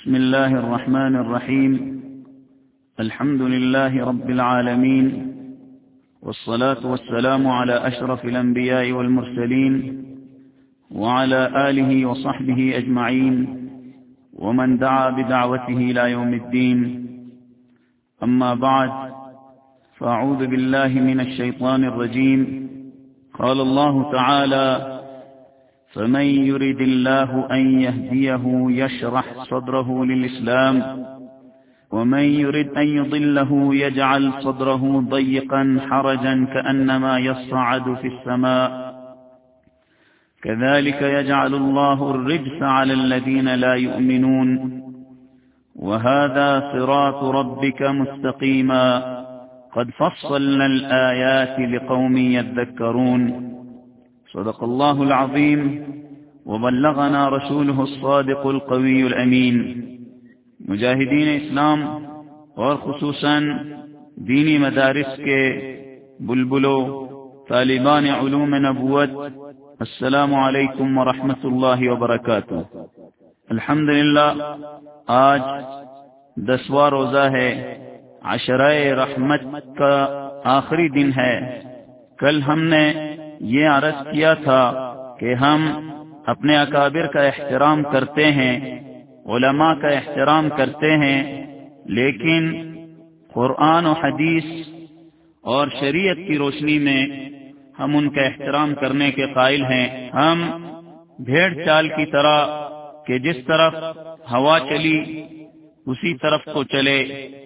بسم الله الرحمن الرحيم. الحمد لله رب العالمين، والصلاة والسلام على أشرف الأنبياء والمرسلين وعلى آله وصحبه أجمعين ومن دعا بدعوته إلى يوم الدين. أما بعد، فأعوذ بالله من الشيطان الرجيم. قال الله تعالى: فمن يرد الله أن يهديه يشرح صدره للإسلام ومن يرد أن يضله يجعل صدره ضيقا حرجا كأنما يصعد في السماء كذلك يجعل الله الرجس على الذين لا يؤمنون وهذا صراط ربك مستقيما قد فصلنا الآيات لقوم يذكرون. صدق الله العظيم وبلغنا رسوله الصادق القوي الأمين. مجاہدین اسلام اور خصوصاً دینی مدارس کے بلبلوں، طالبان علوم نبوت، السلام علیکم ورحمۃ اللہ وبرکاتہ. الحمدللہ آج 10واں روزہ ہے، عشرہ رحمت کا آخری دن ہے. کل ہم نے یہ عرض کیا تھا کہ ہم اپنے اکابر کا احترام کرتے ہیں، علماء کا احترام کرتے ہیں، لیکن قرآن و حدیث اور شریعت کی روشنی میں ہم ان کا احترام کرنے کے قائل ہیں. ہم بھیڑ چال کی طرح کہ جس طرف ہوا چلی اسی طرف کو چلے،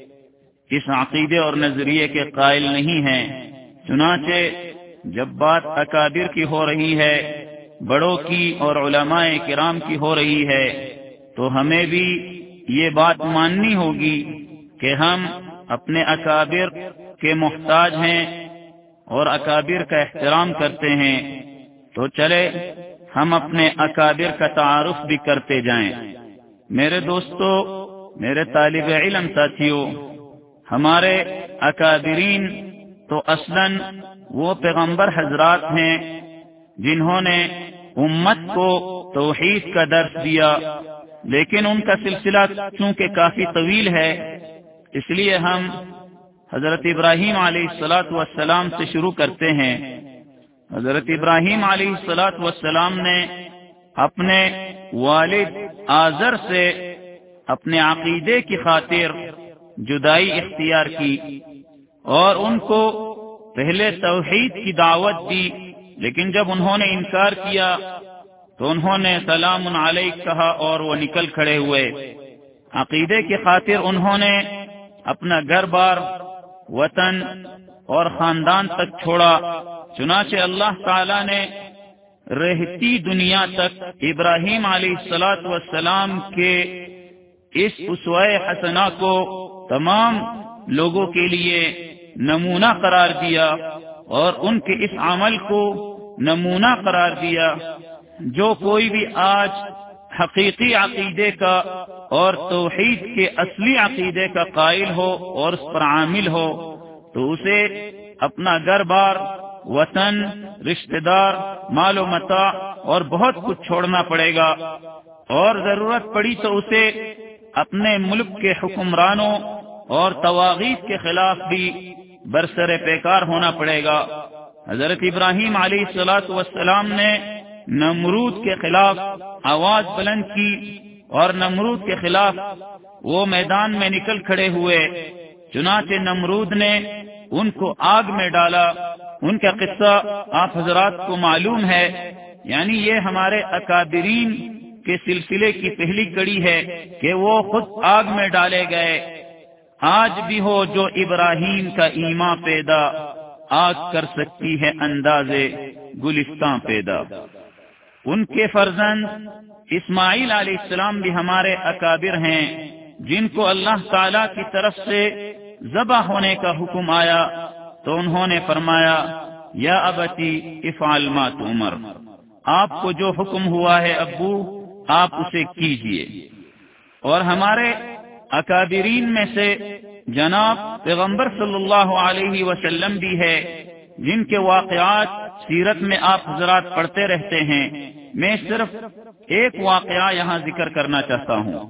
اس عقیدے اور نظریے کے قائل نہیں ہیں. چنانچہ جب بات اکابر کی ہو رہی ہے، بڑوں کی اور علماء کرام کی ہو رہی ہے، تو ہمیں بھی یہ بات ماننی ہوگی کہ ہم اپنے اکابر کے محتاج ہیں اور اکابر کا احترام کرتے ہیں. تو چلے ہم اپنے اکابر کا تعارف بھی کرتے جائیں. میرے دوستو، میرے طالب علم ساتھیوں، ہمارے اکابرین تو اصلاً وہ پیغمبر حضرات ہیں جنہوں نے امت کو توحید کا درس دیا، لیکن ان کا سلسلہ چونکہ کافی طویل ہے، اس لیے ہم حضرت ابراہیم علیہ السلام سے شروع کرتے ہیں. حضرت ابراہیم علیہ السلام نے اپنے والد آزر سے اپنے عقیدے کی خاطر جدائی اختیار کی اور ان کو پہلے توحید کی دعوت دی، لیکن جب انہوں نے انکار کیا تو انہوں نے سلام علیک کہا اور وہ نکل کھڑے ہوئے. عقیدے کی خاطر انہوں نے اپنا گھر بار، وطن اور خاندان تک چھوڑا. چنانچہ اللہ تعالی نے رہتی دنیا تک ابراہیم علیہ السلام کے اس اسوہ حسنہ کو تمام لوگوں کے لیے نمونہ قرار دیا اور ان کے اس عمل کو نمونہ قرار دیا. جو کوئی بھی آج حقیقی عقیدے کا اور توحید کے اصلی عقیدے کا قائل ہو اور اس پر عامل ہو تو اسے اپنا گھر بار، وطن، رشتہ دار، مال و متاع اور بہت کچھ چھوڑنا پڑے گا، اور ضرورت پڑی تو اسے اپنے ملک کے حکمرانوں اور طواغیت کے خلاف بھی برسر پیکار ہونا پڑے گا. حضرت ابراہیم علیہ السلام نے نمرود کے خلاف آواز بلند کی اور نمرود کے خلاف وہ میدان میں نکل کھڑے ہوئے. چنانچہ نمرود نے ان کو آگ میں ڈالا. ان کا قصہ آپ حضرات کو معلوم ہے. یعنی یہ ہمارے اکابرین کے سلسلے کی پہلی کڑی ہے کہ وہ خود آگ میں ڈالے گئے. آج بھی ہو جو ابراہیم کا ایمان پیدا، آگ کر سکتی ہے اندازے گلستان پیدا. ان کے فرزند اسماعیل علیہ السلام بھی ہمارے اکابر ہیں جن کو اللہ تعالی کی طرف سے ذبح ہونے کا حکم آیا تو انہوں نے فرمایا: یا ابتی افعل ما تؤمر، آپ کو جو حکم ہوا ہے ابو آپ اسے کیجئے. اور ہمارے اکابرین میں سے جناب پیغمبر صلی اللہ علیہ وسلم بھی ہے جن کے واقعات سیرت میں آپ حضرات پڑھتے رہتے ہیں. میں صرف ایک واقعہ یہاں ذکر کرنا چاہتا ہوں.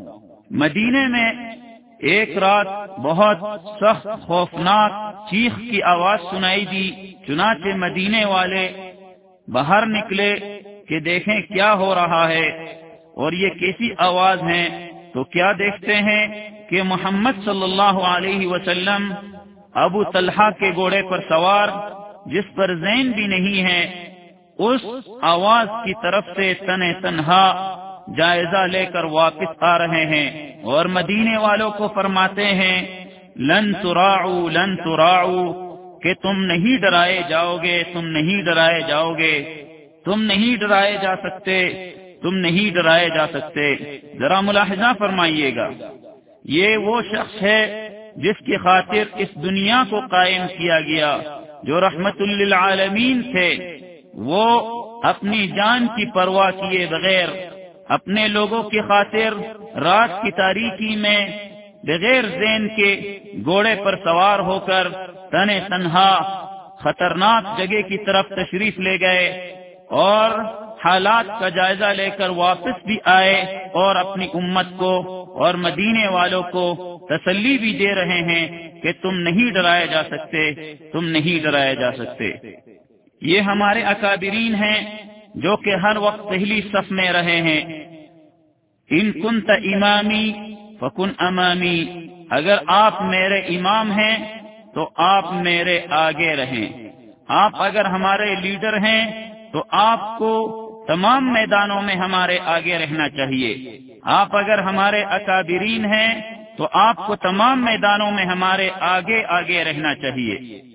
مدینے میں ایک رات بہت سخت خوفناک چیخ کی آواز سنائی دی، چنانچہ مدینے والے باہر نکلے کہ دیکھیں کیا ہو رہا ہے اور یہ کیسی آواز ہے، تو کیا دیکھتے ہیں کہ محمد صلی اللہ علیہ وسلم ابو طلحہ کے گھوڑے پر سوار، جس پر زین بھی نہیں ہے، اس آواز کی طرف سے تنہا جائزہ لے کر واپس آ رہے ہیں اور مدینے والوں کو فرماتے ہیں لن تراعوا لن تراعوا، کہ تم نہیں ڈرائے جاؤ گے، تم نہیں ڈرائے جاؤ گے، تم نہیں ڈرائے جا سکتے، تم نہیں ڈرائے جا سکتے۔ ذرا ملاحظہ فرمائیے گا، یہ وہ شخص ہے جس کی خاطر اس دنیا کو قائم کیا گیا، جو رحمت للعالمین تھے، وہ اپنی جان کی پرواہ کیے بغیر اپنے لوگوں کی خاطر رات کی تاریکی میں بغیر زین کے گھوڑے پر سوار ہو کر تنہا خطرناک جگہ کی طرف تشریف لے گئے اور حالات کا جائزہ لے کر واپس بھی آئے اور اپنی امت کو اور مدینے والوں کو تسلی بھی دے رہے ہیں کہ تم نہیں ڈرائے جا سکتے، تم نہیں ڈرائے جا سکتے۔ یہ ہمارے اکابرین ہیں جو کہ ہر وقت پہلی صف میں رہے ہیں۔ ان کنت امامی فکن امامی، اگر آپ میرے امام ہیں تو آپ میرے آگے رہیں، آپ اگر ہمارے لیڈر ہیں تو آپ کو تمام میدانوں میں ہمارے آگے رہنا چاہیے، آپ اگر ہمارے اکابرین ہیں تو آپ کو تمام میدانوں میں ہمارے آگے آگے رہنا چاہیے۔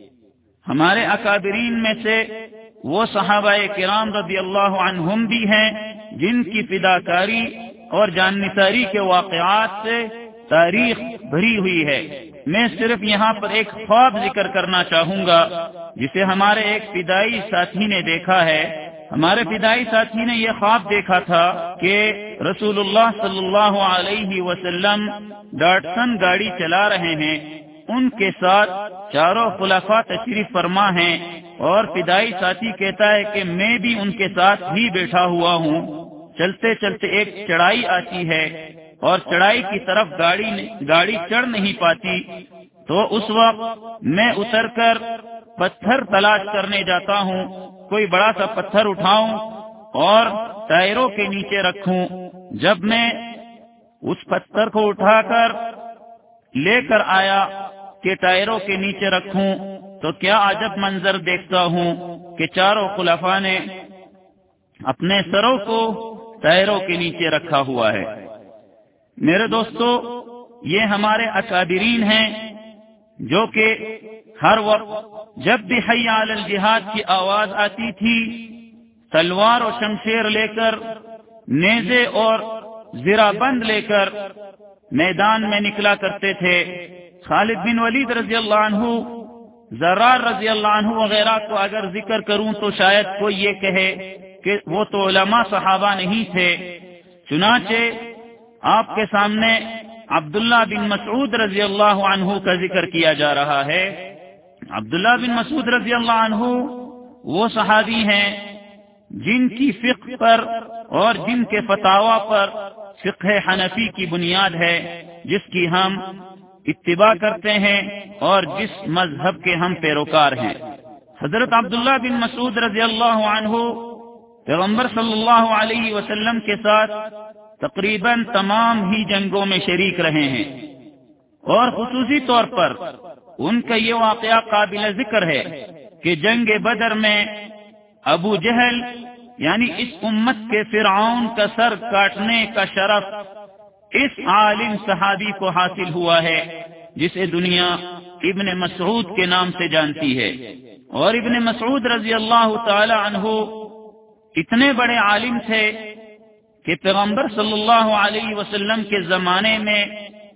ہمارے اکابرین میں سے وہ صحابہ کرام رضی اللہ عنہم بھی ہیں جن کی فداکاری اور جان نثاری کے واقعات سے تاریخ بھری ہوئی ہے۔ میں صرف یہاں پر ایک خواب ذکر کرنا چاہوں گا جسے ہمارے ایک فدائی ساتھی نے دیکھا ہے۔ ہمارے فدائی ساتھی نے یہ خواب دیکھا تھا کہ رسول اللہ صلی اللہ علیہ وسلم ڈاٹسن گاڑی چلا رہے ہیں، ان کے ساتھ چاروں خلفاء تشریف فرما ہیں، اور فدائی ساتھی کہتا ہے کہ میں بھی ان کے ساتھ ہی بیٹھا ہوا ہوں۔ چلتے چلتے ایک چڑھائی آتی ہے اور چڑھائی کی طرف گاڑی چڑھ نہیں پاتی، تو اس وقت میں اتر کر پتھر تلاش کرنے جاتا ہوں، کوئی بڑا سا پتھر اٹھاؤں اور ٹائروں کے نیچے رکھوں۔ جب میں اس پتھر کو اٹھا کر لے کر آیا کہ ٹائروں کے نیچے رکھوں تو کیا عجب منظر دیکھتا ہوں کہ چاروں خلفاء نے اپنے سروں کو ٹائروں کے نیچے رکھا ہوا ہے۔ میرے دوستو، یہ ہمارے اکابرین ہیں جو کہ ہر وقت جب بھی حی علی الجہاد کی آواز آتی تھی، تلوار اور شمشیر لے کر، نیزے اور زرہ بند لے کر میدان میں نکلا کرتے تھے۔ خالد بن ولید رضی اللہ عنہ، زرار رضی اللہ عنہ وغیرہ کو اگر ذکر کروں تو شاید کوئی یہ کہے کہ وہ تو علماء صحابہ نہیں تھے۔ چنانچہ آپ کے سامنے عبداللہ بن مسعود رضی اللہ عنہ کا ذکر کیا جا رہا ہے۔ عبداللہ بن مسعود رضی اللہ عنہ وہ صحابی ہیں جن کی فقہ پر اور جن کے فتاوی پر فقہ حنفی کی بنیاد ہے، جس کی ہم اتباع کرتے ہیں اور جس مذہب کے ہم پیروکار ہیں۔ حضرت عبداللہ بن مسعود رضی اللہ عنہ پیغمبر صلی اللہ علیہ وسلم کے ساتھ تقریباً تمام ہی جنگوں میں شریک رہے ہیں، اور خصوصی طور پر ان کا یہ واقعہ قابل ذکر ہے کہ جنگ بدر میں ابو جہل یعنی اس امت کے فرعون کا سر کاٹنے کا شرف اس عالم صحابی کو حاصل ہوا ہے جسے دنیا ابن مسعود کے نام سے جانتی ہے۔ اور ابن مسعود رضی اللہ تعالی عنہ اتنے بڑے عالم تھے کہ پیغمبر صلی اللہ علیہ وسلم کے زمانے میں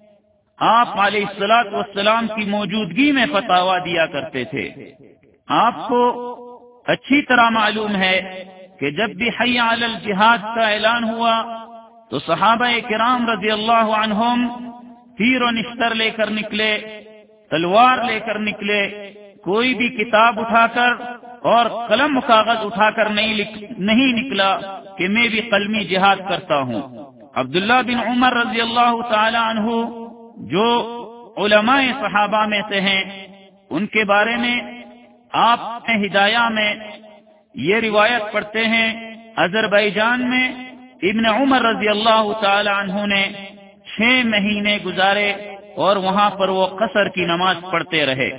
آپ علیہ الصلوۃ والسلام کی موجودگی میں فتاوی دیا کرتے تھے۔ آپ کو اچھی طرح معلوم ہے کہ جب بھی حی علی الجہاد کا اعلان ہوا تو صحابہ کرام رضی اللہ عنہم تیر و نشتر لے کر نکلے، تلوار لے کر نکلے، کوئی بھی کتاب اٹھا کر اور قلم و کاغذ اٹھا کر نہیں نکلا کہ میں بھی قلمی جہاد کرتا ہوں۔ عبداللہ بن عمر رضی اللہ تعالی عنہ جو علماء صحابہ میں سے ہیں، ان کے بارے میں آپ ہدایہ میں یہ روایت پڑھتے ہیں، اذربائیجان میں ابن عمر رضی اللہ تعالی عنہ نے 6 مہینے گزارے اور وہاں پر وہ قصر کی نماز پڑھتے رہے۔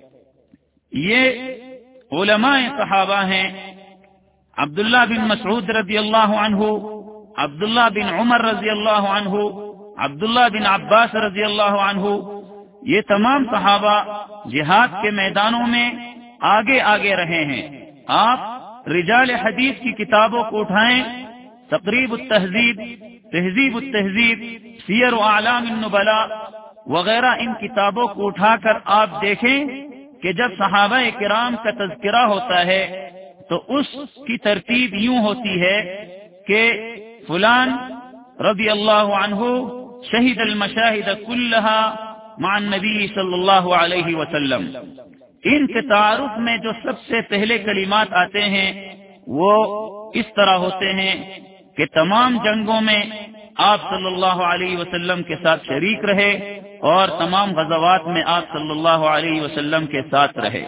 یہ علماء صحابہ ہیں، عبداللہ بن مسعود رضی اللہ عنہ، عبداللہ بن عمر رضی اللہ عنہ، عبداللہ بن عباس رضی اللہ عنہ، یہ تمام صحابہ جہاد کے میدانوں میں آگے آگے رہے ہیں۔ آپ رجال حدیث کی کتابوں کو اٹھائیں، تقریب التہذیب، تہذیب التہذیب، سیر و اعلام النبلاء وغیرہ ان کتابوں کو اٹھا کر آپ دیکھیں کہ جب صحابہ کرام کا تذکرہ ہوتا ہے تو اس کی ترتیب یوں ہوتی ہے کہ فلان رضی اللہ عنہ شہد المشاہد کلہا مع النبی صلی اللہ علیہ وسلم۔ ان کے تعارف میں جو سب سے پہلے کلمات آتے ہیں وہ اس طرح ہوتے ہیں کہ تمام جنگوں میں آپ صلی اللہ علیہ وسلم کے ساتھ شریک رہے اور تمام غزوات میں آپ صلی اللہ علیہ وسلم کے ساتھ رہے۔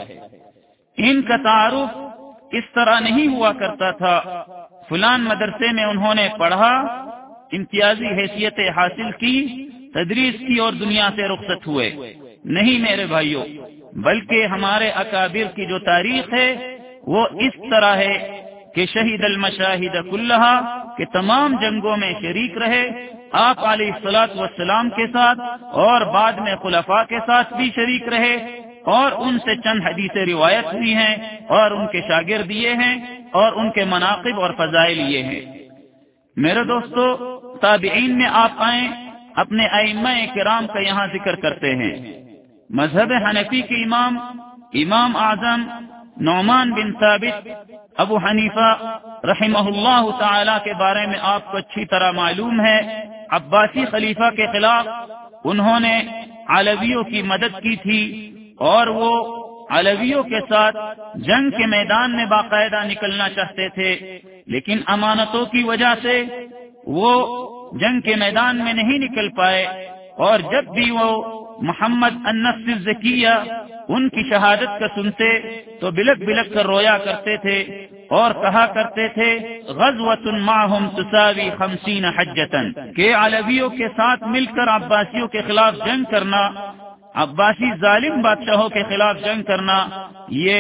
ان کا تعارف اس طرح نہیں ہوا کرتا تھا فلان مدرسے میں انہوں نے پڑھا، امتیازی حیثیتیں حاصل کی، تدریس کی اور دنیا سے رخصت ہوئے۔ نہیں میرے بھائیوں، بلکہ ہمارے اکابر کی جو تاریخ ہے وہ اس طرح ہے کہ شہید المشاہد کلہا کہ تمام جنگوں میں شریک رہے آپ علیہ الصلوۃ والسلام کے ساتھ، اور بعد میں خلفاء کے ساتھ بھی شریک رہے، اور ان سے چند حدیثیں روایت ہوئی ہیں اور ان کے شاگرد یہ ہیں اور ان کے مناقب اور فضائل یہ ہیں۔ میرے دوستو، تابعین میں آپ آئیں، اپنے ائمہ کرام کا یہاں ذکر کرتے ہیں۔ مذہب حنفی کے امام اعظم نعمان بن ثابت ابو حنیفہ رحمہ اللہ تعالی کے بارے میں آپ کو اچھی طرح معلوم ہے، عباسی خلیفہ کے خلاف انہوں نے علویوں کی مدد کی تھی اور وہ علویوں کے ساتھ جنگ کے میدان میں باقاعدہ نکلنا چاہتے تھے، لیکن امانتوں کی وجہ سے وہ جنگ کے میدان میں نہیں نکل پائے، اور جب بھی وہ محمد النفس الزکیہ ان کی شہادت کا سنتے تو بلک بلک کر رویا کرتے تھے اور کہا کرتے تھے غزوۃ معہم تساوی 50 حجۃ، کہ علویوں کے ساتھ مل کر عباسیوں کے خلاف جنگ کرنا، عباسی ظالم بادشاہوں کے خلاف جنگ کرنا، یہ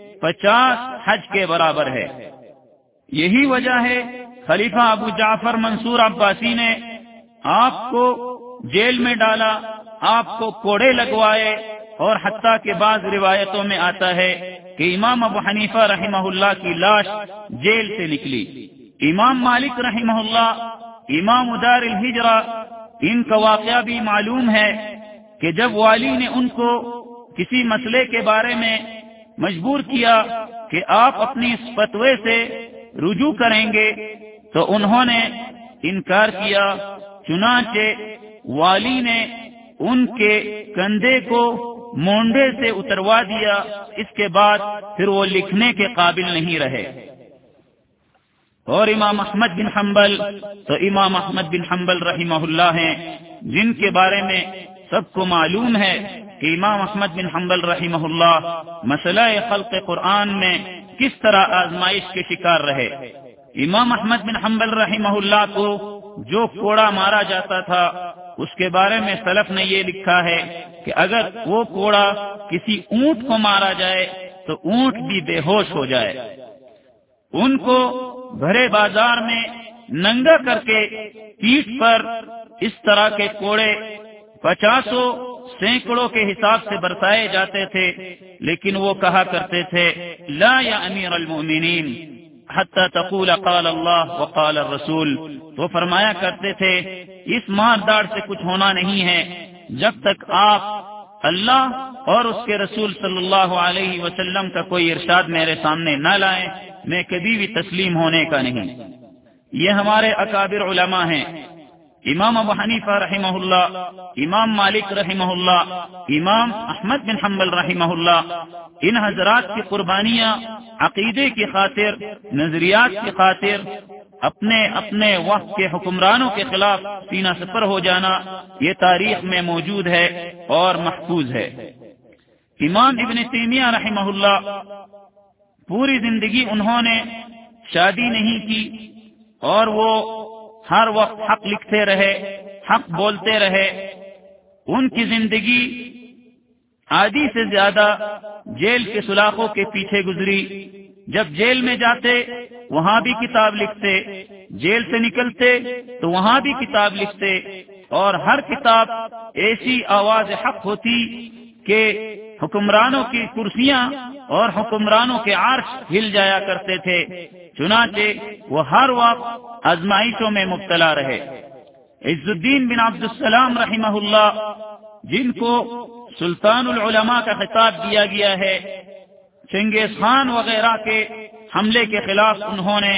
50 حج کے برابر ہے۔ یہی وجہ ہے خلیفہ ابو جعفر منصور عباسی نے آپ کو جیل میں ڈالا، آپ کو کوڑے لگوائے، اور حتیٰ کہ بعض روایتوں میں آتا ہے کہ امام ابو حنیفہ رحمہ اللہ کی لاش جیل سے نکلی۔ امام مالک رحمہ اللہ، امام دار الہجرہ، ان کا واقعہ بھی معلوم ہے کہ جب والی نے ان کو کسی مسئلے کے بارے میں مجبور کیا کہ آپ اپنی اس فتوے سے رجوع کریں گے تو انہوں نے انکار کیا، چنانچہ والی نے ان کے کندھے کو مونڈے سے اتروا دیا۔ اس کے بعد پھر وہ لکھنے کے قابل نہیں رہے۔ اور امام احمد بن حنبل، تو امام احمد بن حنبل رحمہ اللہ ہیں جن کے بارے میں سب کو معلوم ہے کہ امام احمد بن حنبل رحمہ اللہ مسئلہ خلق قرآن میں کس طرح آزمائش کے شکار رہے۔ امام احمد بن حنبل رحمہ اللہ کو جو کوڑا مارا جاتا تھا اس کے بارے میں سلف نے یہ لکھا ہے کہ اگر وہ کوڑا کسی اونٹ کو مارا جائے تو اونٹ بھی بے ہوش ہو جائے۔ ان کو بھرے بازار میں ننگا کر کے پیٹھ پر اس طرح کے کوڑے 50 سینکڑوں کے حساب سے برسائے جاتے تھے، لیکن وہ کہا کرتے تھے لا یا امیر المؤمنین حتی تقول قال اللہ وقال الرسول۔ تو فرمایا کرتے تھے اس مار داڑ سے کچھ ہونا نہیں ہے جب تک آپ اللہ اور اس کے رسول صلی اللہ علیہ وسلم کا کوئی ارشاد میرے سامنے نہ لائیں، میں کبھی بھی تسلیم ہونے کا نہیں۔ یہ ہمارے اکابر علماء ہیں، امام ابو حنیفہ رحمہ اللہ، امام مالک رحمہ اللہ، امام احمد بن حنبل رحمہ اللہ۔ ان حضرات کی قربانیاں عقیدے کی خاطر، نظریات کی خاطر اپنے اپنے وقت کے حکمرانوں کے خلاف سینہ سپر ہو جانا یہ تاریخ میں موجود ہے اور محفوظ ہے۔ امام ابن تیمیہ رحمہ اللہ پوری زندگی انہوں نے شادی نہیں کی اور وہ ہر وقت حق لکھتے رہے، حق بولتے رہے۔ ان کی زندگی آدھی سے زیادہ جیل کے سلاخوں کے پیچھے گزری۔ جب جیل میں جاتے وہاں بھی کتاب لکھتے، جیل سے نکلتے تو وہاں بھی کتاب لکھتے، اور ہر کتاب ایسی آواز حق ہوتی کہ حکمرانوں کی کرسیاں اور حکمرانوں کے عرش ہل جایا کرتے تھے۔ چنانچہ وہ ہر وقت آزمائشوں میں مبتلا رہے۔ عز الدین بن عبد السلام رحمہ اللہ، جن کو سلطان العلماء کا خطاب دیا گیا ہے، چنگیز خان وغیرہ کے حملے کے خلاف انہوں نے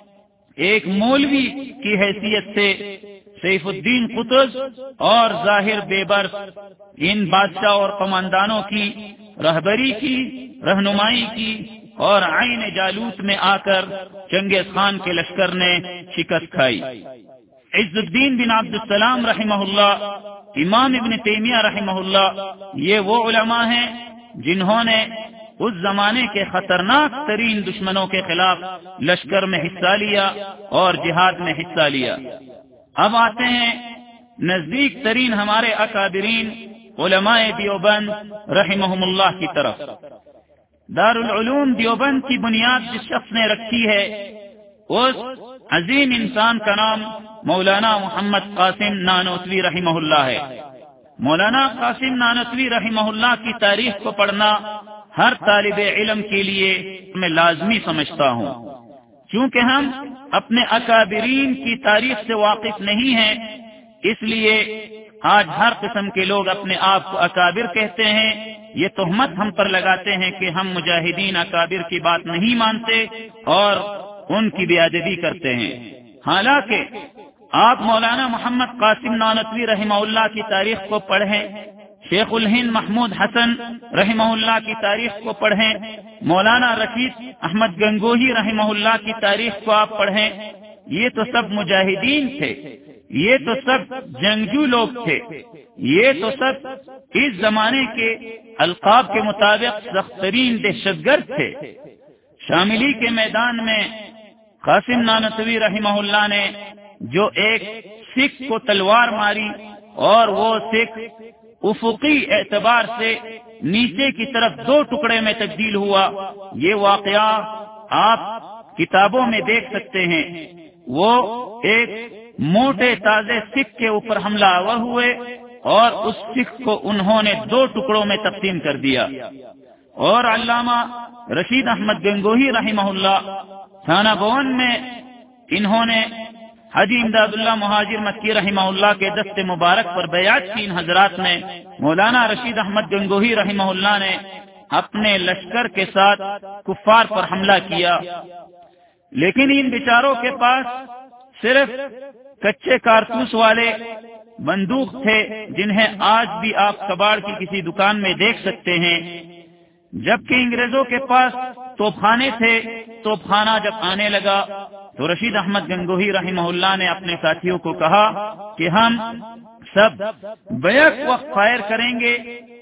ایک مولوی کی حیثیت سے سیف الدین قطز اور ظاہر بیبرس ان بادشاہ اور قماندانوں کی رہبری کی، رہنمائی کی، اور عین جالوت میں آ کر چنگیز خان کے لشکر نے شکست کھائی۔ عز الدین بن عبد السلام رحمہ اللہ، امام ابن تیمیہ رحمہ اللہ، یہ وہ علماء ہیں جنہوں نے اس زمانے کے خطرناک ترین دشمنوں کے خلاف لشکر میں حصہ لیا اور جہاد میں حصہ لیا۔ اب آتے ہیں نزدیک ترین ہمارے اکابرین علماء دیوبند رحمہم اللہ کی طرف۔ دارالعلوم دیوبند کی بنیاد جس شخص نے رکھی ہے اس عظیم انسان کا نام مولانا محمد قاسم نانوتوی رحمہ اللہ ہے۔ مولانا قاسم نانوتوی رحمہ اللہ کی تاریخ کو پڑھنا ہر طالب علم کے لیے میں لازمی سمجھتا ہوں، چونکہ ہم اپنے اکابرین کی تاریخ سے واقف نہیں ہیں، اس لیے آج ہر قسم کے لوگ اپنے آپ کو اکابر کہتے ہیں۔ یہ تہمت ہم پر لگاتے ہیں کہ ہم مجاہدین اکابر کی بات نہیں مانتے اور ان کی بے ادبی کرتے ہیں، حالانکہ آپ مولانا محمد قاسم نانوتوی رحمہ اللہ کی تاریخ کو پڑھیں، شیخ الہند محمود حسن رحمہ اللہ کی تاریخ کو پڑھیں، مولانا رشید احمد گنگوہی رحمہ اللہ کی تاریخ کو آپ پڑھیں، یہ تو سب مجاہدین تھے، یہ تو سب جنگجو لوگ تھے، یہ تو سب اس زمانے کے القاب کے مطابق سخت ترین دہشت گرد تھے۔ شاملی کے میدان میں قاسم نانوتوی رحمہ اللہ نے جو ایک سکھ کو تلوار ماری اور وہ سکھ افقی اعتبار سے نیچے کی طرف 2 ٹکڑے میں تبدیل ہوا، یہ واقعہ آپ کتابوں میں دیکھ سکتے ہیں۔ وہ ایک موٹے تازے سکھ کے اوپر حملہ آور ہوئے اور اس سکھ کو انہوں نے 2 ٹکڑوں میں تقسیم کر دیا۔ اور علامہ رشید احمد گنگوہی رحمہ اللہ تھانہ بون میں انہوں نے حاجی امداد اللہ مہاجر مکی رحمہ اللہ کے دست مبارک پر بیعت کی۔ ان حضرات نے مولانا رشید احمد گنگوہی رحمہ اللہ نے اپنے لشکر کے ساتھ کفار پر حملہ کیا، لیکن ان بیچاروں کے پاس صرف کچے کارتوس والے بندوق تھے، جنہیں آج بھی آپ کباڑ کی کسی دکان میں دیکھ سکتے ہیں، جبکہ انگریزوں کے پاس توپخانے تھے۔ توپخانہ جب آنے لگا تو رشید احمد گنگوہی رحمہ اللہ نے اپنے ساتھیوں کو کہا کہ ہم سب بیک وقت فائر کریں گے،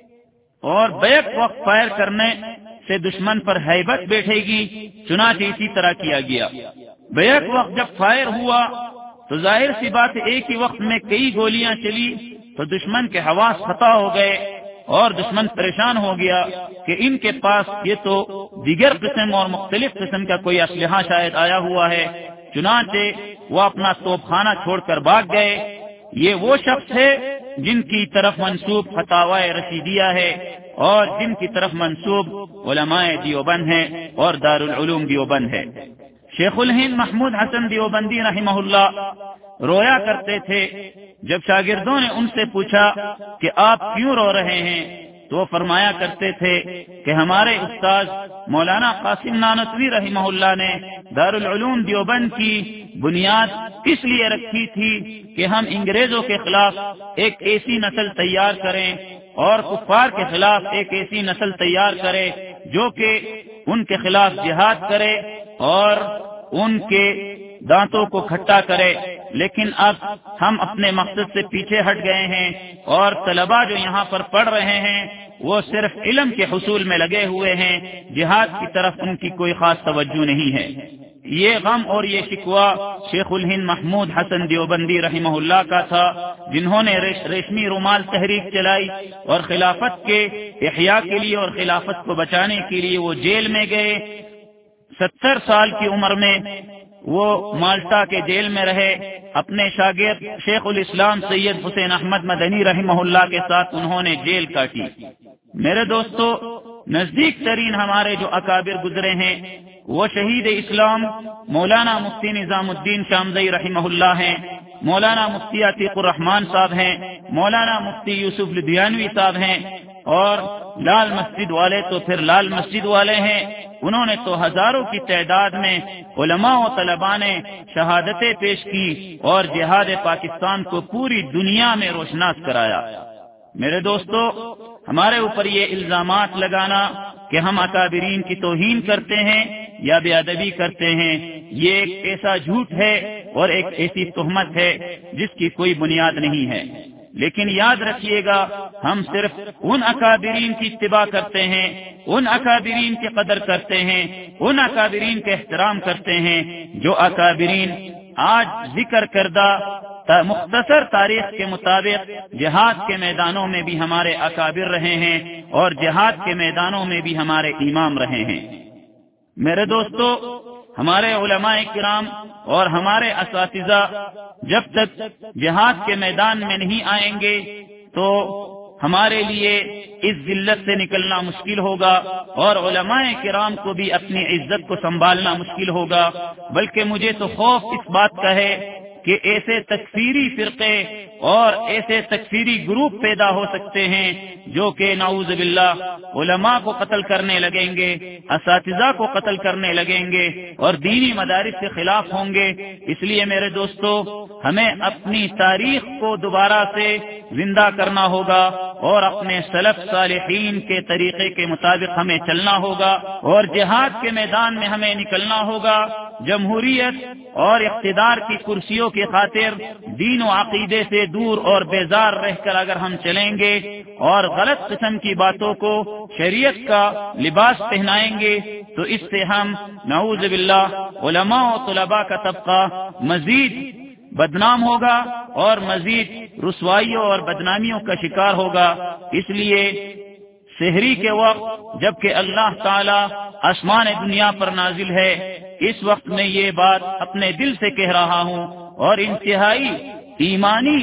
اور بیک وقت فائر کرنے سے دشمن پر ہیبت بیٹھے گی۔ چنانچہ اسی طرح کیا گیا۔ بیک وقت جب فائر ہوا تو ظاہر سی بات ایک ہی وقت میں کئی گولیاں چلی تو دشمن کے حواس خطا ہو گئے اور دشمن پریشان ہو گیا کہ ان کے پاس یہ تو دیگر قسم اور مختلف قسم کا کوئی اسلحہ شاید آیا ہوا ہے۔ چنانچہ وہ اپنا توپخانہ چھوڑ کر بھاگ گئے۔ یہ وہ شخص ہے جن کی طرف منسوب فتاوی رشیدیہ ہے اور جن کی طرف منسوب علماء دیوبند ہیں اور دارالعلوم دیوبند ہے۔ شیخ الہند محمود حسن دیوبندی رحمہ اللہ رویا کرتے تھے جب شاگردوں نے ان سے پوچھا کہ آپ کیوں رو رہے ہیں تو وہ فرمایا کرتے تھے کہ ہمارے استاد مولانا قاسم نانوتوی رحمہ اللہ نے دارالعلوم دیوبند کی بنیاد اس لیے رکھی تھی کہ ہم انگریزوں کے خلاف ایک ایسی نسل تیار کریں اور کفار کے خلاف ایک ایسی نسل تیار کرے جو کہ ان کے خلاف جہاد کرے اور ان کے دانتوں کو کھٹا کرے، لیکن اب ہم اپنے مقصد سے پیچھے ہٹ گئے ہیں، اور طلباء جو یہاں پر پڑھ رہے ہیں وہ صرف علم کے حصول میں لگے ہوئے ہیں، جہاد کی طرف ان کی کوئی خاص توجہ نہیں ہے۔ یہ غم اور یہ شکوہ شیخ الہند محمود حسن دیوبندی رحمہ اللہ کا تھا، جنہوں نے ریشمی رومال تحریک چلائی اور خلافت کے احیاء کے لیے اور خلافت کو بچانے کے لیے وہ جیل میں گئے۔ 70 سال کی عمر میں وہ مالٹا کے جیل میں رہے۔ اپنے شاگرد شیخ الاسلام سید حسین احمد مدنی رحمہ اللہ کے ساتھ انہوں نے جیل کاٹی۔ میرے دوستو، نزدیک ترین ہمارے جو اکابر گزرے ہیں وہ شہید اسلام مولانا مفتی نظام الدین شامزئی رحمہ اللہ ہیں، مولانا مفتی عتیق الرحمان صاحب ہیں، مولانا مفتی یوسف لدھیانوی صاحب ہیں، اور لال مسجد والے تو پھر لال مسجد والے ہیں۔ انہوں نے تو ہزاروں کی تعداد میں علماء و طلباء نے شہادتیں پیش کی اور جہاد پاکستان کو پوری دنیا میں روشناس کرایا۔ میرے دوستو، ہمارے اوپر یہ الزامات لگانا کہ ہم اکابرین کی توہین کرتے ہیں یا بے ادبی کرتے ہیں، یہ ایک ایسا جھوٹ ہے اور ایک ایسی تہمت ہے جس کی کوئی بنیاد نہیں ہے۔ لیکن یاد رکھیے گا، ہم صرف ان اکابرین کی اتباع کرتے ہیں، ان اکابرین کی قدر کرتے ہیں، ان اکابرین کے احترام کرتے ہیں جو اکابرین آج ذکر کردہ مختصر تاریخ کے مطابق جہاد کے میدانوں میں بھی ہمارے اکابر رہے ہیں اور جہاد کے میدانوں میں بھی ہمارے امام رہے ہیں۔ میرے دوستو، ہمارے علماء کرام اور ہمارے اساتذہ جب تک جہاد کے میدان میں نہیں آئیں گے تو ہمارے لیے اس ذلت سے نکلنا مشکل ہوگا، اور علماء کرام کو بھی اپنی عزت کو سنبھالنا مشکل ہوگا۔ بلکہ مجھے تو خوف اس بات کا ہے کہ ایسے تکفیری فرقے اور ایسے تکفیری گروپ پیدا ہو سکتے ہیں جو کہ نعوذ باللہ علماء کو قتل کرنے لگیں گے، اساتذہ کو قتل کرنے لگیں گے اور دینی مدارس کے خلاف ہوں گے۔ اس لیے میرے دوستو، ہمیں اپنی تاریخ کو دوبارہ سے زندہ کرنا ہوگا اور اپنے سلف صالحین کے طریقے کے مطابق ہمیں چلنا ہوگا، اور جہاد کے میدان میں ہمیں نکلنا ہوگا۔ جمہوریت اور اقتدار کی کرسیوں کی خاطر دین و عقیدے سے دور اور بیزار رہ کر اگر ہم چلیں گے اور غلط قسم کی باتوں کو شریعت کا لباس پہنائیں گے تو اس سے ہم نعوذ باللہ علماء و طلباء کا طبقہ مزید بدنام ہوگا اور مزید رسوائیوں اور بدنامیوں کا شکار ہوگا۔ اس لیے سحری کے وقت جبکہ اللہ تعالی آسمان دنیا پر نازل ہے، اس وقت میں یہ بات اپنے دل سے کہہ رہا ہوں اور انتہائی ایمانی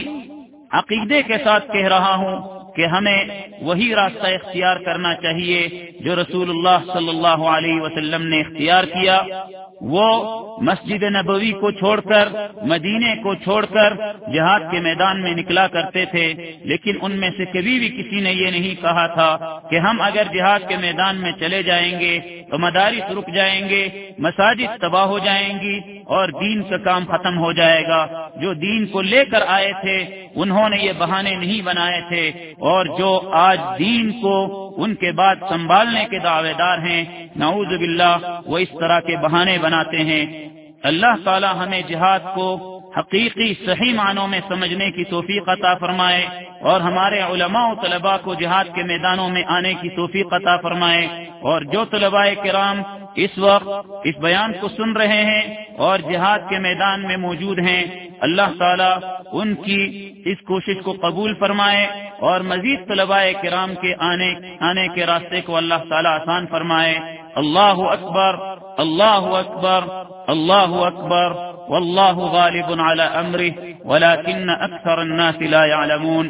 عقیدے کے ساتھ کہہ رہا ہوں کہ ہمیں وہی راستہ اختیار کرنا چاہیے جو رسول اللہ صلی اللہ علیہ وسلم نے اختیار کیا۔ وہ مسجد نبوی کو چھوڑ کر، مدینے کو چھوڑ کر جہاد کے میدان میں نکلا کرتے تھے، لیکن ان میں سے کبھی بھی کسی نے یہ نہیں کہا تھا کہ ہم اگر جہاد کے میدان میں چلے جائیں گے تو مدارس رک جائیں گے، مساجد تباہ ہو جائیں گی اور دین کا کام ختم ہو جائے گا۔ جو دین کو لے کر آئے تھے انہوں نے یہ بہانے نہیں بنائے تھے، اور جو آج دین کو ان کے بعد سنبھالنے کے دعوے دار ہیں، نعوذ باللہ وہ اس طرح کے بہانے بناتے ہیں۔ اللہ تعالی ہمیں جہاد کو حقیقی صحیح معنوں میں سمجھنے کی توفیق عطا فرمائے اور ہمارے علماء و طلباء کو جہاد کے میدانوں میں آنے کی توفیق عطا فرمائے، اور جو طلباء کرام اس وقت اس بیان کو سن رہے ہیں اور جہاد کے میدان میں موجود ہیں، اللہ تعالی ان کی اس کوشش کو قبول فرمائے اور مزید طلباء کرام کے آنے کے راستے کو اللہ تعالی آسان فرمائے۔ اللہ اکبر، اللہ اکبر، اللہ اکبر، واللہ غالب على امره ولكن اکثر الناس لا يعلمون۔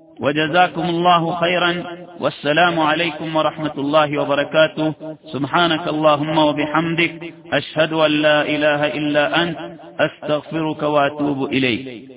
وجزاكم الله خيرا، والسلام عليكم ورحمة الله وبركاته۔ سبحانك اللهم وبحمدك، أشهد أن لا إله إلا أنت، أستغفرك وأتوب إليك۔